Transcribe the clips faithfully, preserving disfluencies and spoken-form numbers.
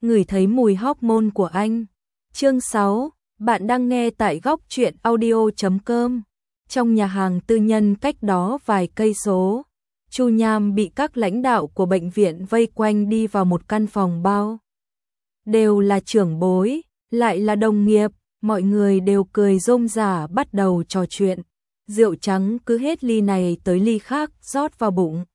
ngửi thấy mùi hormone của anh. Chương sáu, bạn đang nghe tại góc truyện audio chấm com. Trong nhà hàng tư nhân cách đó vài cây số, Chu Nham bị các lãnh đạo của bệnh viện vây quanh đi vào một căn phòng bao. Đều là trưởng bối, lại là đồng nghiệp, mọi người đều cười rôm rả bắt đầu trò chuyện. Rượu trắng cứ hết ly này tới ly khác rót vào bụng.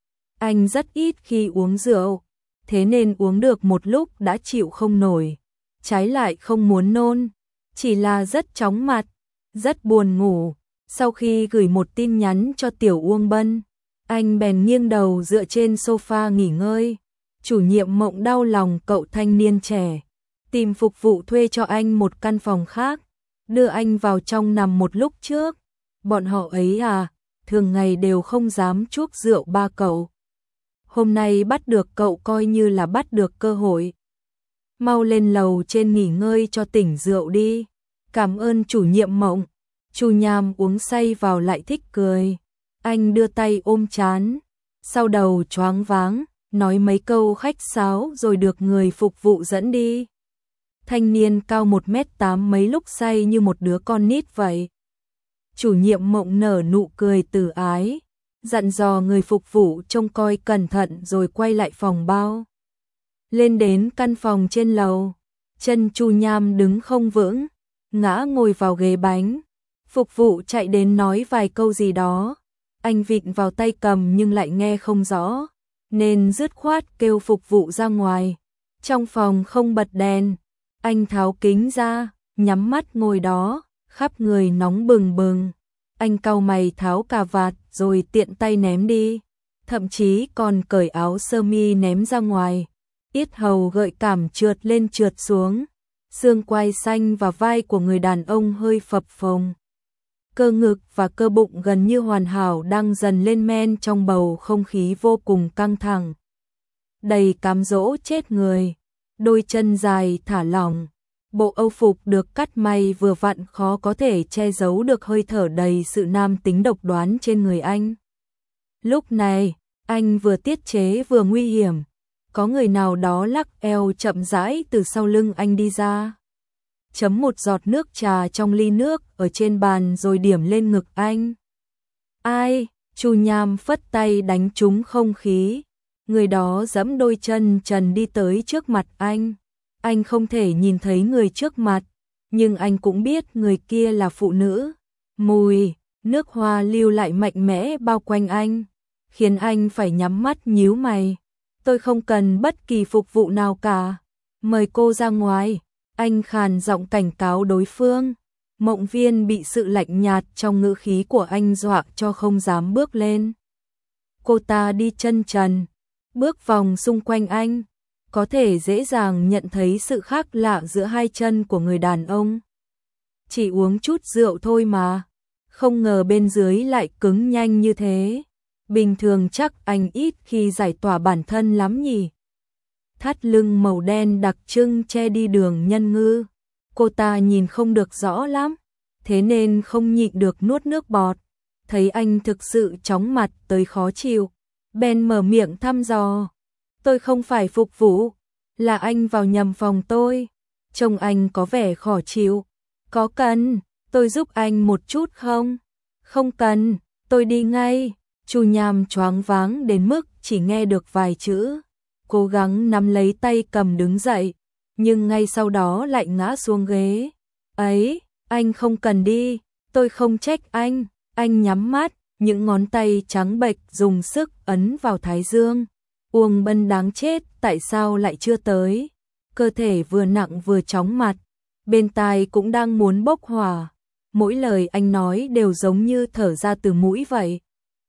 Anh rất ít khi uống rượu, thế nên uống được một lúc đã chịu không nổi. Trái lại không muốn nôn, chỉ là rất chóng mặt, rất buồn ngủ. Sau khi gửi một tin nhắn cho Tiểu Uông Bân, anh bèn nghiêng đầu dựa trên sofa nghỉ ngơi. Chủ nhiệm Mộng đau lòng cậu thanh niên trẻ, tìm phục vụ thuê cho anh một căn phòng khác, đưa anh vào trong nằm một lúc trước. Bọn họ ấy à, thường ngày đều không dám chuốc rượu ba cậu. Hôm nay bắt được cậu coi như là bắt được cơ hội. Mau lên lầu trên nghỉ ngơi cho tỉnh rượu đi. Cảm ơn chủ nhiệm Mộng. Chu Nham uống say vào lại thích cười. Anh đưa tay ôm trán, sau đầu choáng váng, nói mấy câu khách sáo rồi được người phục vụ dẫn đi. Thanh niên cao một mét tám mấy lúc say như một đứa con nít vậy. Chủ nhiệm Mộng nở nụ cười từ ái, dặn dò người phục vụ trông coi cẩn thận rồi quay lại phòng bao. Lên đến căn phòng trên lầu, chân Chu Nham đứng không vững, ngã ngồi vào ghế bánh. Phục vụ chạy đến nói vài câu gì đó, anh vịn vào tay cầm nhưng lại nghe không rõ, nên dứt khoát kêu phục vụ ra ngoài. Trong phòng không bật đèn, anh tháo kính ra, nhắm mắt ngồi đó, khắp người nóng bừng bừng. Anh cau mày tháo cà vạt rồi tiện tay ném đi, thậm chí còn cởi áo sơ mi ném ra ngoài. Yết hầu gợi cảm trượt lên trượt xuống, xương quai xanh và vai của người đàn ông hơi phập phồng. Cơ ngực và cơ bụng gần như hoàn hảo đang dần lên men trong bầu không khí vô cùng căng thẳng. Đầy cám dỗ chết người, đôi chân dài thả lỏng. Bộ âu phục được cắt may vừa vặn khó có thể che giấu được hơi thở đầy sự nam tính độc đoán trên người anh. Lúc này, anh vừa tiết chế vừa nguy hiểm. Có người nào đó lắc eo chậm rãi từ sau lưng anh đi ra. Chấm một giọt nước trà trong ly nước ở trên bàn rồi điểm lên ngực anh. Ai? Chu Nham phất tay đánh trúng không khí. Người đó giẫm đôi chân trần đi tới trước mặt anh. Anh không thể nhìn thấy người trước mặt, nhưng anh cũng biết người kia là phụ nữ. Mùi nước hoa lưu lại mạnh mẽ bao quanh anh, khiến anh phải nhắm mắt nhíu mày. Tôi không cần bất kỳ phục vụ nào cả. Mời cô ra ngoài. Anh khàn giọng cảnh cáo đối phương. Mộng Viên bị sự lạnh nhạt trong ngữ khí của anh dọa cho không dám bước lên. Cô ta đi chân trần, bước vòng xung quanh anh, có thể dễ dàng nhận thấy sự khác lạ giữa hai chân của người đàn ông. Chỉ uống chút rượu thôi mà, không ngờ bên dưới lại cứng nhanh như thế. Bình thường chắc anh ít khi giải tỏa bản thân lắm nhỉ. Thắt lưng màu đen đặc trưng che đi đường nhân ngư. Cô ta nhìn không được rõ lắm, thế nên không nhịn được nuốt nước bọt. Thấy anh thực sự chóng mặt tới khó chịu, bèn mở miệng thăm dò. Tôi không phải phục vụ, là anh vào nhầm phòng tôi. Trông anh có vẻ khó chịu. Có cần tôi giúp anh một chút không? Không cần, tôi đi ngay. Chu Nham choáng váng đến mức chỉ nghe được vài chữ. Cố gắng nắm lấy tay cầm đứng dậy, nhưng ngay sau đó lại ngã xuống ghế. Ấy, anh không cần đi, tôi không trách anh. Anh nhắm mắt, những ngón tay trắng bệch dùng sức ấn vào thái dương. Uông Bân đáng chết, tại sao lại chưa tới? Cơ thể vừa nặng vừa chóng mặt, bên tai cũng đang muốn bốc hỏa. Mỗi lời anh nói đều giống như thở ra từ mũi vậy.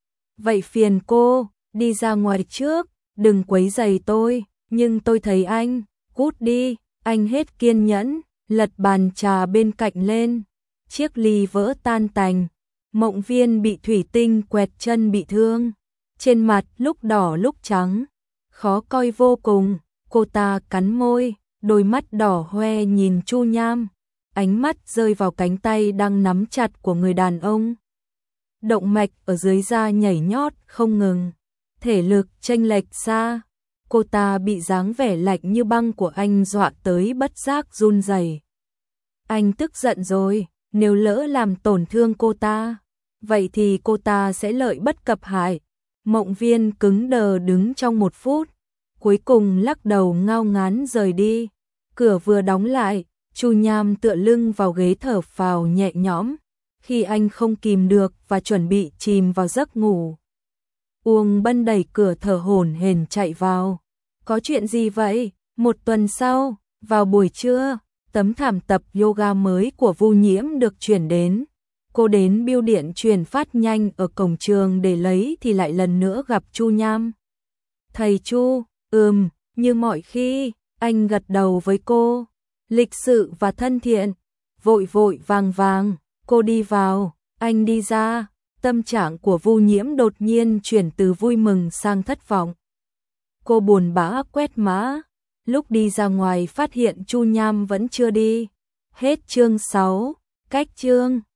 Vậy phiền cô, đi ra ngoài trước, đừng quấy rầy tôi, nhưng tôi thấy anh, cút đi. Anh hết kiên nhẫn, lật bàn trà bên cạnh lên. Chiếc ly vỡ tan tành. Mộng Viên bị thủy tinh quẹt chân bị thương, trên mặt lúc đỏ lúc trắng, khó coi vô cùng. Cô ta cắn môi, đôi mắt đỏ hoe nhìn Chu Nham, ánh mắt rơi vào cánh tay đang nắm chặt của người đàn ông. Động mạch ở dưới da nhảy nhót không ngừng, thể lực chênh lệch xa. Cô ta bị dáng vẻ lạnh như băng của anh dọa tới bất giác run rẩy. Anh tức giận rồi, nếu lỡ làm tổn thương cô ta, vậy thì cô ta sẽ lợi bất cập hại. Mộng Viên cứng đờ đứng trong một phút, cuối cùng lắc đầu ngao ngán rời đi. Cửa vừa đóng lại, Chu Nham tựa lưng vào ghế thở phào nhẹ nhõm, khi anh không kìm được và chuẩn bị chìm vào giấc ngủ. Uông Bân đẩy cửa thở hổn hển chạy vào. Có chuyện gì vậy? Một tuần sau, vào buổi trưa, tấm thảm tập yoga mới của Vu Nhiễm được chuyển đến. Cô đến bưu điện truyền phát nhanh ở cổng trường để lấy thì lại lần nữa gặp Chu Nham. Thầy Chu, ừm, như mọi khi, anh gật đầu với cô, lịch sự và thân thiện. Vội vội vàng vàng, cô đi vào, anh đi ra. Tâm trạng của Vu Nhiễm đột nhiên chuyển từ vui mừng sang thất vọng. Cô buồn bã quét mã, lúc đi ra ngoài phát hiện Chu Nham vẫn chưa đi. Hết chương sáu, cách chương